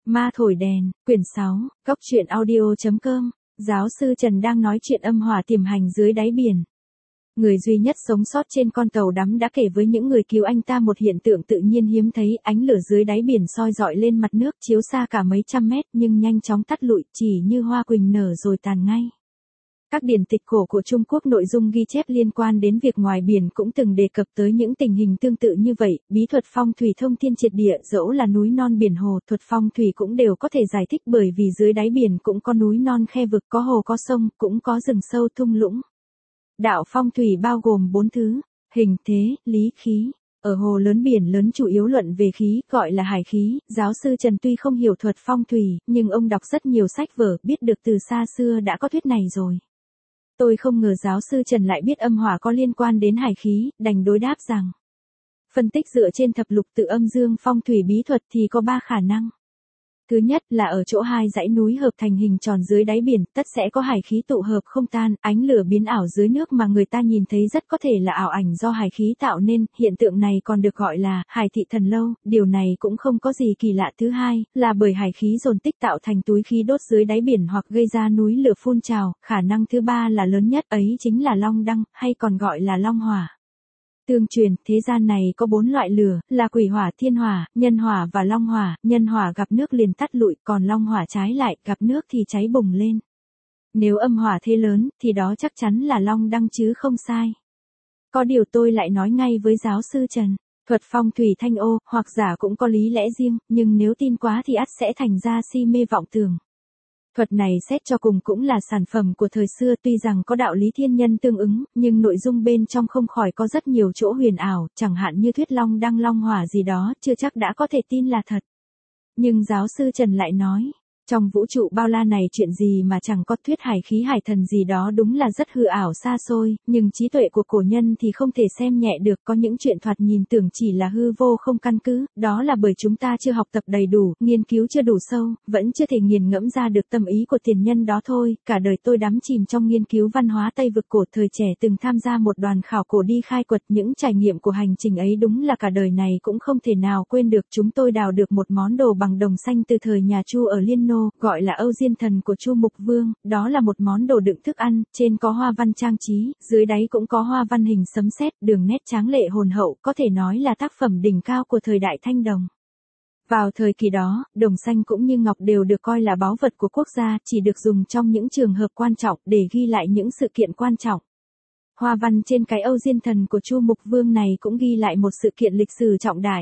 Ma thổi đèn, quyển 6, Cóc truyện audio.com. Giáo sư Trần đang nói chuyện âm hỏa tiềm hành dưới đáy biển. Người duy nhất sống sót trên con tàu đắm đã kể với những người cứu anh ta một hiện tượng tự nhiên hiếm thấy, ánh lửa dưới đáy biển soi rọi lên mặt nước chiếu xa cả mấy trăm mét nhưng nhanh chóng tắt lụi, chỉ như hoa quỳnh nở rồi tàn ngay. Các điển tịch cổ của Trung Quốc nội dung ghi chép liên quan đến việc ngoài biển cũng từng đề cập tới những tình hình tương tự như vậy, bí thuật phong thủy thông thiên triệt địa, dẫu là núi non biển hồ, thuật phong thủy cũng đều có thể giải thích bởi vì dưới đáy biển cũng có núi non khe vực, có hồ có sông, cũng có rừng sâu thung lũng. Đạo phong thủy bao gồm 4 thứ: hình thế, lý khí. Ở hồ lớn biển lớn chủ yếu luận về khí, gọi là hải khí. Giáo sư Trần tuy không hiểu thuật phong thủy, nhưng ông đọc rất nhiều sách vở, biết được từ xa xưa đã có thuyết này rồi. Tôi không ngờ giáo sư Trần lại biết âm hỏa có liên quan đến hải khí, đành đối đáp rằng phân tích dựa trên thập lục tự âm dương phong thủy bí thuật thì có 3 khả năng. Thứ nhất là ở chỗ hai dãy núi hợp thành hình tròn dưới đáy biển, tất sẽ có hải khí tụ hợp không tan, ánh lửa biến ảo dưới nước mà người ta nhìn thấy rất có thể là ảo ảnh do hải khí tạo nên, hiện tượng này còn được gọi là hải thị thần lâu, điều này cũng không có gì kỳ lạ. Thứ hai, là bởi hải khí dồn tích tạo thành túi khí đốt dưới đáy biển hoặc gây ra núi lửa phun trào. Khả năng thứ ba là lớn nhất, ấy chính là long đăng, hay còn gọi là long hỏa. Tương truyền, thế gian này có 4 loại lửa, là quỷ hỏa, thiên hỏa, nhân hỏa và long hỏa. Nhân hỏa gặp nước liền tắt lụi, còn long hỏa trái lại, gặp nước thì cháy bùng lên. Nếu âm hỏa thế lớn, thì đó chắc chắn là long đăng chứ không sai. Có điều tôi lại nói ngay với giáo sư Trần, thuật phong thủy thanh ô, hoặc giả cũng có lý lẽ riêng, nhưng nếu tin quá thì ắt sẽ thành ra si mê vọng tưởng. Thuật này xét cho cùng cũng là sản phẩm của thời xưa, tuy rằng có đạo lý thiên nhân tương ứng, nhưng nội dung bên trong không khỏi có rất nhiều chỗ huyền ảo, chẳng hạn như thuyết long đăng long hỏa gì đó, chưa chắc đã có thể tin là thật. Nhưng giáo sư Trần lại nói, trong vũ trụ bao la này chuyện gì mà chẳng có, thuyết hải khí hải thần gì đó đúng là rất hư ảo xa xôi, nhưng trí tuệ của cổ nhân thì không thể xem nhẹ được, có những chuyện thoạt nhìn tưởng chỉ là hư vô không căn cứ, đó là bởi chúng ta chưa học tập đầy đủ, nghiên cứu chưa đủ sâu, vẫn chưa thể nghiền ngẫm ra được tâm ý của tiền nhân đó thôi. Cả đời tôi đắm chìm trong nghiên cứu văn hóa Tây vực cổ, thời trẻ từng tham gia một đoàn khảo cổ đi khai quật, những trải nghiệm của hành trình ấy đúng là cả đời này cũng không thể nào quên được. Chúng tôi đào được một món đồ bằng đồng xanh từ thời nhà Chu ở Liên Nô, gọi là Âu Diên Thần của Chu Mục Vương, đó là một món đồ đựng thức ăn, trên có hoa văn trang trí, dưới đáy cũng có hoa văn hình sấm sét, đường nét tráng lệ hồn hậu, có thể nói là tác phẩm đỉnh cao của thời đại Thanh Đồng. Vào thời kỳ đó, đồng xanh cũng như ngọc đều được coi là báu vật của quốc gia, chỉ được dùng trong những trường hợp quan trọng để ghi lại những sự kiện quan trọng. Hoa văn trên cái Âu Diên Thần của Chu Mục Vương này cũng ghi lại một sự kiện lịch sử trọng đại.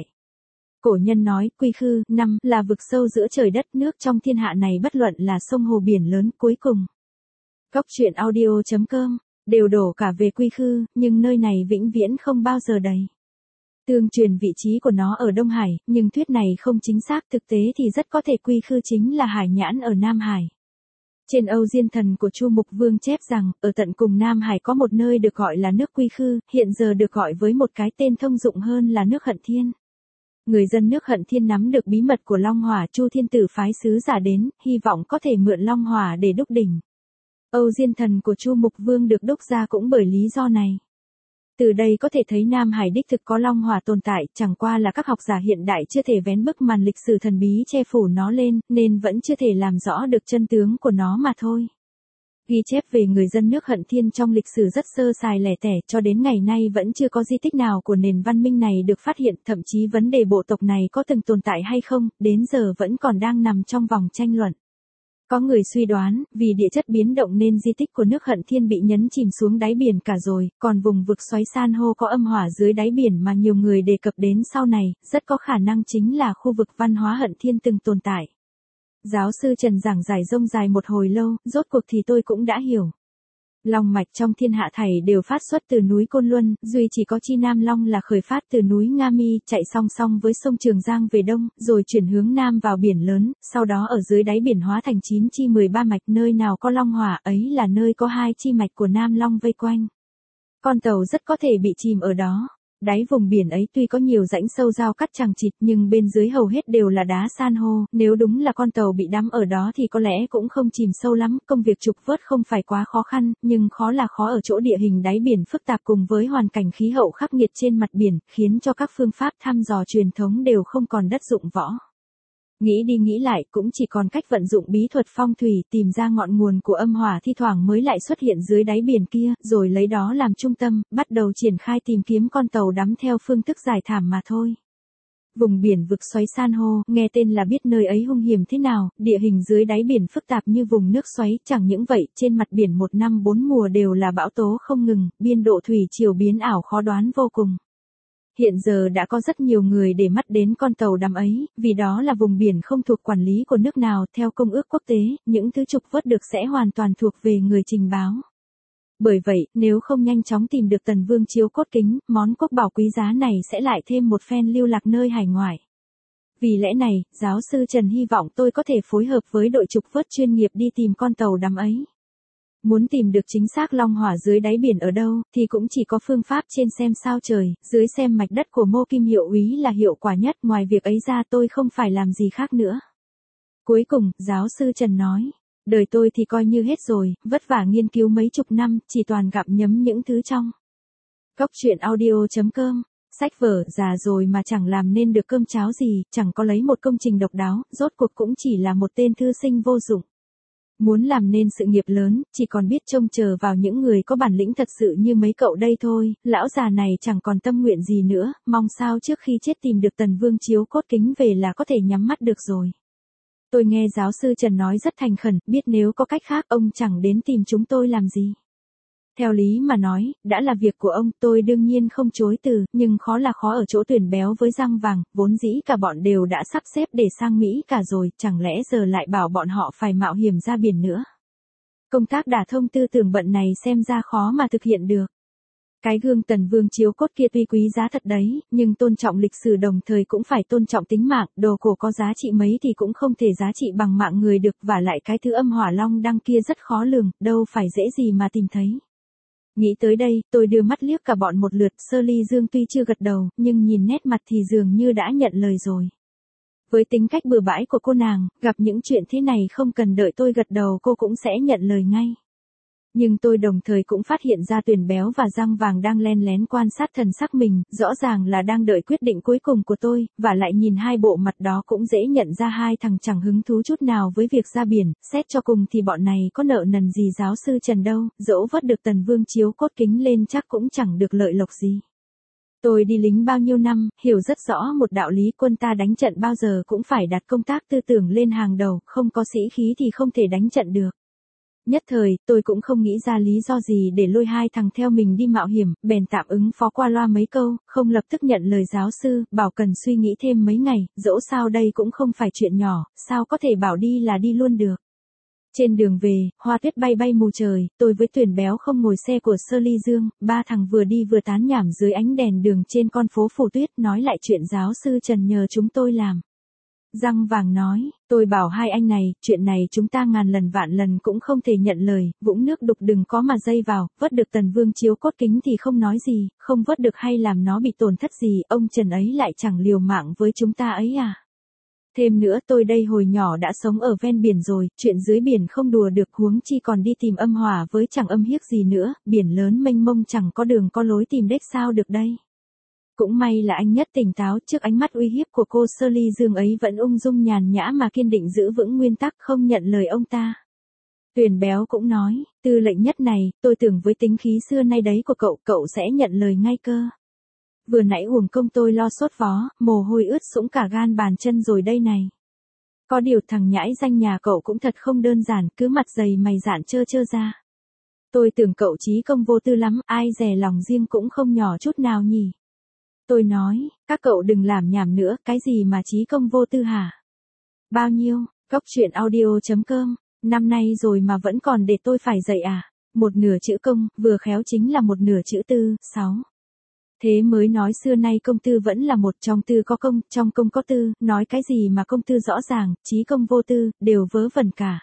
Cổ nhân nói, quy khư, năm, là vực sâu giữa trời đất, nước trong thiên hạ này bất luận là sông hồ biển lớn, cuối cùng. Cóc truyện audio.com, đều đổ cả về quy khư, nhưng nơi này vĩnh viễn không bao giờ đầy. Tương truyền vị trí của nó ở Đông Hải, nhưng thuyết này không chính xác, thực tế thì rất có thể quy khư chính là Hải Nhãn ở Nam Hải. Trên Âu Diên Thần của Chu Mục Vương chép rằng, ở tận cùng Nam Hải có một nơi được gọi là nước quy khư, hiện giờ được gọi với một cái tên thông dụng hơn là nước Hận Thiên. Người dân nước Hận Thiên nắm được bí mật của Long Hỏa, Chu Thiên Tử phái sứ giả đến, hy vọng có thể mượn Long Hỏa để đúc đỉnh. Âu Diên Thần của Chu Mục Vương được đúc ra cũng bởi lý do này. Từ đây có thể thấy Nam Hải đích thực có Long Hỏa tồn tại, chẳng qua là các học giả hiện đại chưa thể vén bức màn lịch sử thần bí che phủ nó lên, nên vẫn chưa thể làm rõ được chân tướng của nó mà thôi. Ghi chép về người dân nước Hận Thiên trong lịch sử rất sơ sài lẻ tẻ, cho đến ngày nay vẫn chưa có di tích nào của nền văn minh này được phát hiện, thậm chí vấn đề bộ tộc này có từng tồn tại hay không, đến giờ vẫn còn đang nằm trong vòng tranh luận. Có người suy đoán, vì địa chất biến động nên di tích của nước Hận Thiên bị nhấn chìm xuống đáy biển cả rồi, còn vùng vực xoáy san hô có âm hỏa dưới đáy biển mà nhiều người đề cập đến sau này, rất có khả năng chính là khu vực văn hóa Hận Thiên từng tồn tại. Giáo sư Trần giảng giải rông dài một hồi lâu, rốt cuộc thì tôi cũng đã hiểu. Long mạch trong thiên hạ thảy đều phát xuất từ núi Côn Luân, duy chỉ có Chi Nam Long là khởi phát từ núi Nga Mi, chạy song song với sông Trường Giang về đông, rồi chuyển hướng nam vào biển lớn, sau đó ở dưới đáy biển hóa thành 9 chi 13 mạch, nơi nào có long hỏa ấy là nơi có 2 chi mạch của Nam Long vây quanh. Con tàu rất có thể bị chìm ở đó. Đáy vùng biển ấy tuy có nhiều rãnh sâu giao cắt chằng chịt nhưng bên dưới hầu hết đều là đá san hô, nếu đúng là con tàu bị đắm ở đó thì có lẽ cũng không chìm sâu lắm, công việc trục vớt không phải quá khó khăn, nhưng khó là khó ở chỗ địa hình đáy biển phức tạp cùng với hoàn cảnh khí hậu khắc nghiệt trên mặt biển, khiến cho các phương pháp thăm dò truyền thống đều không còn đất dụng võ. Nghĩ đi nghĩ lại cũng chỉ còn cách vận dụng bí thuật phong thủy tìm ra ngọn nguồn của âm hỏa thi thoảng mới lại xuất hiện dưới đáy biển kia, rồi lấy đó làm trung tâm, bắt đầu triển khai tìm kiếm con tàu đắm theo phương thức giải thảm mà thôi. Vùng biển vực xoáy san hô, nghe tên là biết nơi ấy hung hiểm thế nào, địa hình dưới đáy biển phức tạp như vùng nước xoáy, chẳng những vậy, trên mặt biển một năm bốn mùa đều là bão tố không ngừng, biên độ thủy triều biến ảo khó đoán vô cùng. Hiện giờ đã có rất nhiều người để mắt đến con tàu đắm ấy, vì đó là vùng biển không thuộc quản lý của nước nào, theo công ước quốc tế, những thứ trục vớt được sẽ hoàn toàn thuộc về người trình báo. Bởi vậy, nếu không nhanh chóng tìm được Tần Vương chiếu cốt kính, món quốc bảo quý giá này sẽ lại thêm một phen lưu lạc nơi hải ngoại. Vì lẽ này, giáo sư Trần hy vọng tôi có thể phối hợp với đội trục vớt chuyên nghiệp đi tìm con tàu đắm ấy. Muốn tìm được chính xác long hỏa dưới đáy biển ở đâu, thì cũng chỉ có phương pháp trên xem sao trời, dưới xem mạch đất của Mô Kim Hiệu úy là hiệu quả nhất, ngoài việc ấy ra tôi không phải làm gì khác nữa. Cuối cùng, giáo sư Trần nói. Đời tôi thì coi như hết rồi, vất vả nghiên cứu mấy chục năm, chỉ toàn gặm nhấm những thứ trong. Cốc truyện audio.com. Sách vở già rồi mà chẳng làm nên được cơm cháo gì, chẳng có lấy một công trình độc đáo, rốt cuộc cũng chỉ là một tên thư sinh vô dụng. Muốn làm nên sự nghiệp lớn, chỉ còn biết trông chờ vào những người có bản lĩnh thật sự như mấy cậu đây thôi, lão già này chẳng còn tâm nguyện gì nữa, mong sao trước khi chết tìm được Tần Vương chiếu cốt kính về là có thể nhắm mắt được rồi. Tôi nghe giáo sư Trần nói rất thành khẩn, biết nếu có cách khác ông chẳng đến tìm chúng tôi làm gì. Theo lý mà nói, đã là việc của ông, tôi đương nhiên không chối từ, nhưng khó là khó ở chỗ tuyển béo với răng vàng, vốn dĩ cả bọn đều đã sắp xếp để sang Mỹ cả rồi, chẳng lẽ giờ lại bảo bọn họ phải mạo hiểm ra biển nữa. Công tác đả thông tư tưởng bận này xem ra khó mà thực hiện được. Cái gương Tần Vương chiếu cốt kia tuy quý giá thật đấy, nhưng tôn trọng lịch sử đồng thời cũng phải tôn trọng tính mạng, đồ cổ có giá trị mấy thì cũng không thể giá trị bằng mạng người được, và lại cái thứ âm hỏa long đăng kia rất khó lường, đâu phải dễ gì mà tìm thấy. Nghĩ tới đây, tôi đưa mắt liếc cả bọn một lượt, Sơ Ly Dương tuy chưa gật đầu, nhưng nhìn nét mặt thì dường như đã nhận lời rồi. Với tính cách bừa bãi của cô nàng, gặp những chuyện thế này không cần đợi tôi gật đầu cô cũng sẽ nhận lời ngay. Nhưng tôi đồng thời cũng phát hiện ra Tuyển béo và răng vàng đang len lén quan sát thần sắc mình, rõ ràng là đang đợi quyết định cuối cùng của tôi, và lại nhìn hai bộ mặt đó cũng dễ nhận ra hai thằng chẳng hứng thú chút nào với việc ra biển, xét cho cùng thì bọn này có nợ nần gì giáo sư Trần đâu, dẫu vớt được Tần Vương chiếu cốt kính lên chắc cũng chẳng được lợi lộc gì. Tôi đi lính bao nhiêu năm, hiểu rất rõ một đạo lý, quân ta đánh trận bao giờ cũng phải đặt công tác tư tưởng lên hàng đầu, không có sĩ khí thì không thể đánh trận được. Nhất thời, tôi cũng không nghĩ ra lý do gì để lôi hai thằng theo mình đi mạo hiểm, bèn tạm ứng phó qua loa mấy câu, không lập tức nhận lời giáo sư, bảo cần suy nghĩ thêm mấy ngày, dẫu sao đây cũng không phải chuyện nhỏ, sao có thể bảo đi là đi luôn được. Trên đường về, hoa tuyết bay bay mù trời, tôi với Tuyển béo không ngồi xe của Sơ Ly Dương, ba thằng vừa đi vừa tán nhảm dưới ánh đèn đường trên con phố phủ tuyết, nói lại chuyện giáo sư Trần nhờ chúng tôi làm. Răng vàng nói, tôi bảo hai anh này, chuyện này chúng ta ngàn lần vạn lần cũng không thể nhận lời, vũng nước đục đừng có mà dây vào, vớt được Tần Vương chiếu cốt kính thì không nói gì, không vớt được hay làm nó bị tổn thất gì, ông Trần ấy lại chẳng liều mạng với chúng ta ấy à. Thêm nữa tôi đây hồi nhỏ đã sống ở ven biển rồi, chuyện dưới biển không đùa được huống chi còn đi tìm âm hỏa với chẳng âm hiếc gì nữa, biển lớn mênh mông chẳng có đường có lối tìm đếch sao được đây. Cũng may là anh Nhất tỉnh táo trước ánh mắt uy hiếp của cô Sơ Ly Dương ấy vẫn ung dung nhàn nhã mà kiên định giữ vững nguyên tắc không nhận lời ông ta. Tuyển béo cũng nói, Tư lệnh Nhất này, tôi tưởng với tính khí xưa nay đấy của cậu sẽ nhận lời ngay cơ. Vừa nãy uổng công tôi lo sốt vó, mồ hôi ướt sũng cả gan bàn chân rồi đây này. Có điều thằng nhãi danh nhà cậu cũng thật không đơn giản, cứ mặt dày mày dạn trơ ra. Tôi tưởng cậu trí công vô tư lắm, ai dè lòng riêng cũng không nhỏ chút nào nhỉ. Tôi nói, các cậu đừng làm nhảm nữa, cái gì mà trí công vô tư hả? Bao nhiêu? Cốc truyện audio.com, năm nay rồi mà vẫn còn để tôi phải dạy à? Một nửa chữ công, vừa khéo chính là một nửa chữ tư, 6. Thế mới nói xưa nay công tư vẫn là một, trong tư có công, trong công có tư, nói cái gì mà công tư rõ ràng, trí công vô tư, đều vớ vẩn cả.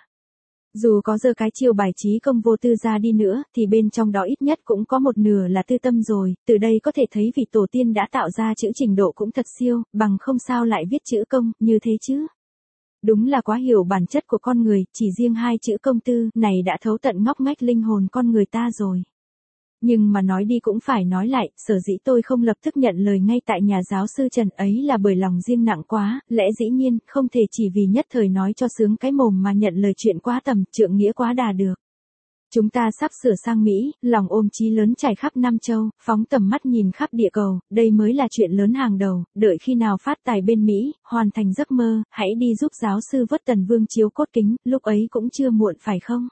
Dù có giơ cái chiêu bài trí công vô tư ra đi nữa, thì bên trong đó ít nhất cũng có một nửa là tư tâm rồi, từ đây có thể thấy vị tổ tiên đã tạo ra chữ trình độ cũng thật siêu, bằng không sao lại viết chữ công, như thế chứ. Đúng là quá hiểu bản chất của con người, chỉ riêng hai chữ công tư này đã thấu tận ngóc ngách linh hồn con người ta rồi. Nhưng mà nói đi cũng phải nói lại, sở dĩ tôi không lập tức nhận lời ngay tại nhà giáo sư Trần ấy là bởi lòng riêng nặng quá, lẽ dĩ nhiên, không thể chỉ vì nhất thời nói cho sướng cái mồm mà nhận lời chuyện quá tầm, trượng nghĩa quá đà được. Chúng ta sắp sửa sang Mỹ, lòng ôm chí lớn trải khắp Nam Châu, phóng tầm mắt nhìn khắp địa cầu, đây mới là chuyện lớn hàng đầu, đợi khi nào phát tài bên Mỹ, hoàn thành giấc mơ, hãy đi giúp giáo sư vớt Tần Vương chiếu cốt kính, lúc ấy cũng chưa muộn phải không?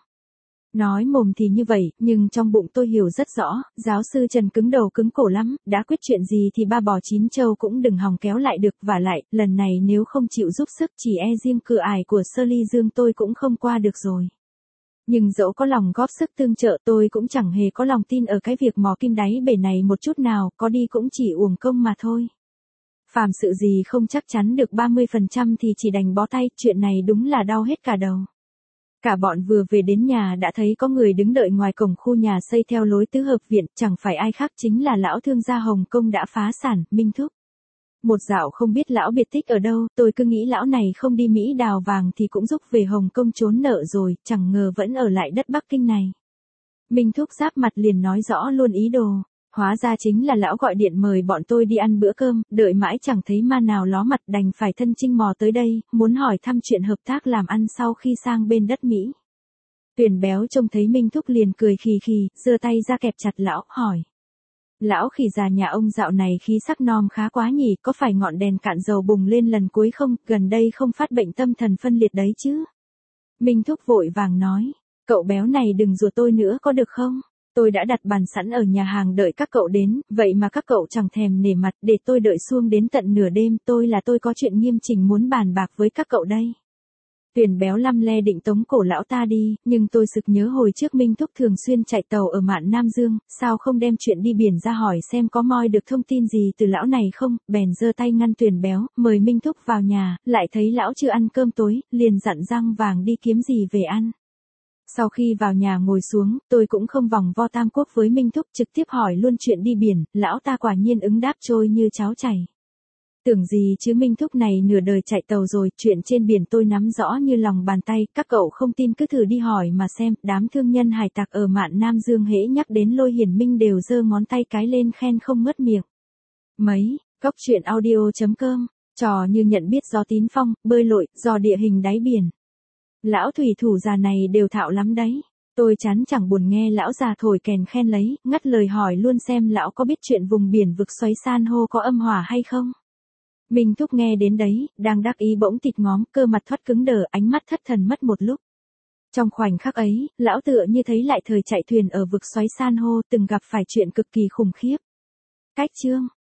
Nói mồm thì như vậy, nhưng trong bụng tôi hiểu rất rõ, giáo sư Trần cứng đầu cứng cổ lắm, đã quyết chuyện gì thì ba bò chín châu cũng đừng hòng kéo lại được, vả lại, lần này nếu không chịu giúp sức chỉ e riêng cửa ải của Sơ Ly Dương tôi cũng không qua được rồi. Nhưng dẫu có lòng góp sức tương trợ tôi cũng chẳng hề có lòng tin ở cái việc mò kim đáy bể này một chút nào, có đi cũng chỉ uổng công mà thôi. Phàm sự gì không chắc chắn được 30% thì chỉ đành bó tay, chuyện này đúng là đau hết cả đầu. Cả bọn vừa về đến nhà đã thấy có người đứng đợi ngoài cổng khu nhà xây theo lối tứ hợp viện, chẳng phải ai khác chính là lão thương gia Hồng Kông đã phá sản, Minh Thúc. Một dạo không biết lão biệt tích ở đâu, tôi cứ nghĩ lão này không đi Mỹ đào vàng thì cũng giúp về Hồng Kông trốn nợ rồi, chẳng ngờ vẫn ở lại đất Bắc Kinh này. Minh Thúc giáp mặt liền nói rõ luôn ý đồ. Hóa ra chính là lão gọi điện mời bọn tôi đi ăn bữa cơm, đợi mãi chẳng thấy ma nào ló mặt đành phải thân chinh mò tới đây, muốn hỏi thăm chuyện hợp tác làm ăn sau khi sang bên đất Mỹ. Tuyền béo trông thấy Minh Thúc liền cười khì khì, giơ tay ra kẹp chặt lão, hỏi. Lão khỉ già nhà ông dạo này khí sắc nom khá quá nhỉ, có phải ngọn đèn cạn dầu bùng lên lần cuối không, gần đây không phát bệnh tâm thần phân liệt đấy chứ? Minh Thúc vội vàng nói, cậu béo này đừng rủa tôi nữa có được không? Tôi đã đặt bàn sẵn ở nhà hàng đợi các cậu đến, vậy mà các cậu chẳng thèm nể mặt để tôi đợi xuông đến tận nửa đêm, tôi có chuyện nghiêm chỉnh muốn bàn bạc với các cậu đây. Tuyền béo lăm le định tống cổ lão ta đi, nhưng tôi sực nhớ hồi trước Minh Thúc thường xuyên chạy tàu ở mạn Nam Dương, sao không đem chuyện đi biển ra hỏi xem có moi được thông tin gì từ lão này không, bèn giơ tay ngăn Tuyền béo, mời Minh Thúc vào nhà, lại thấy lão chưa ăn cơm tối, liền dặn răng vàng đi kiếm gì về ăn. Sau khi vào nhà ngồi xuống, tôi cũng không vòng vo tam quốc với Minh Thúc trực tiếp hỏi luôn chuyện đi biển, lão ta quả nhiên ứng đáp trôi như cháo chảy. Tưởng gì chứ Minh Thúc này nửa đời chạy tàu rồi, chuyện trên biển tôi nắm rõ như lòng bàn tay, các cậu không tin cứ thử đi hỏi mà xem, đám thương nhân hải tặc ở mạn Nam Dương hễ nhắc đến Lôi Hiển Minh đều giơ ngón tay cái lên khen không ngớt miệng. Mấy, góc truyện audio.com, trò như nhận biết gió tín phong, bơi lội, dò địa hình đáy biển. Lão thủy thủ già này đều thạo lắm đấy. Tôi chán chẳng buồn nghe lão già thổi kèn khen lấy, ngắt lời hỏi luôn xem lão có biết chuyện vùng biển vực xoáy san hô có âm hỏa hay không. Minh Thúc nghe đến đấy, đang đắc ý bỗng thịt ngóm, cơ mặt thoát cứng đờ, ánh mắt thất thần mất một lúc. Trong khoảnh khắc ấy, lão tựa như thấy lại thời chạy thuyền ở vực xoáy san hô từng gặp phải chuyện cực kỳ khủng khiếp. Cách chương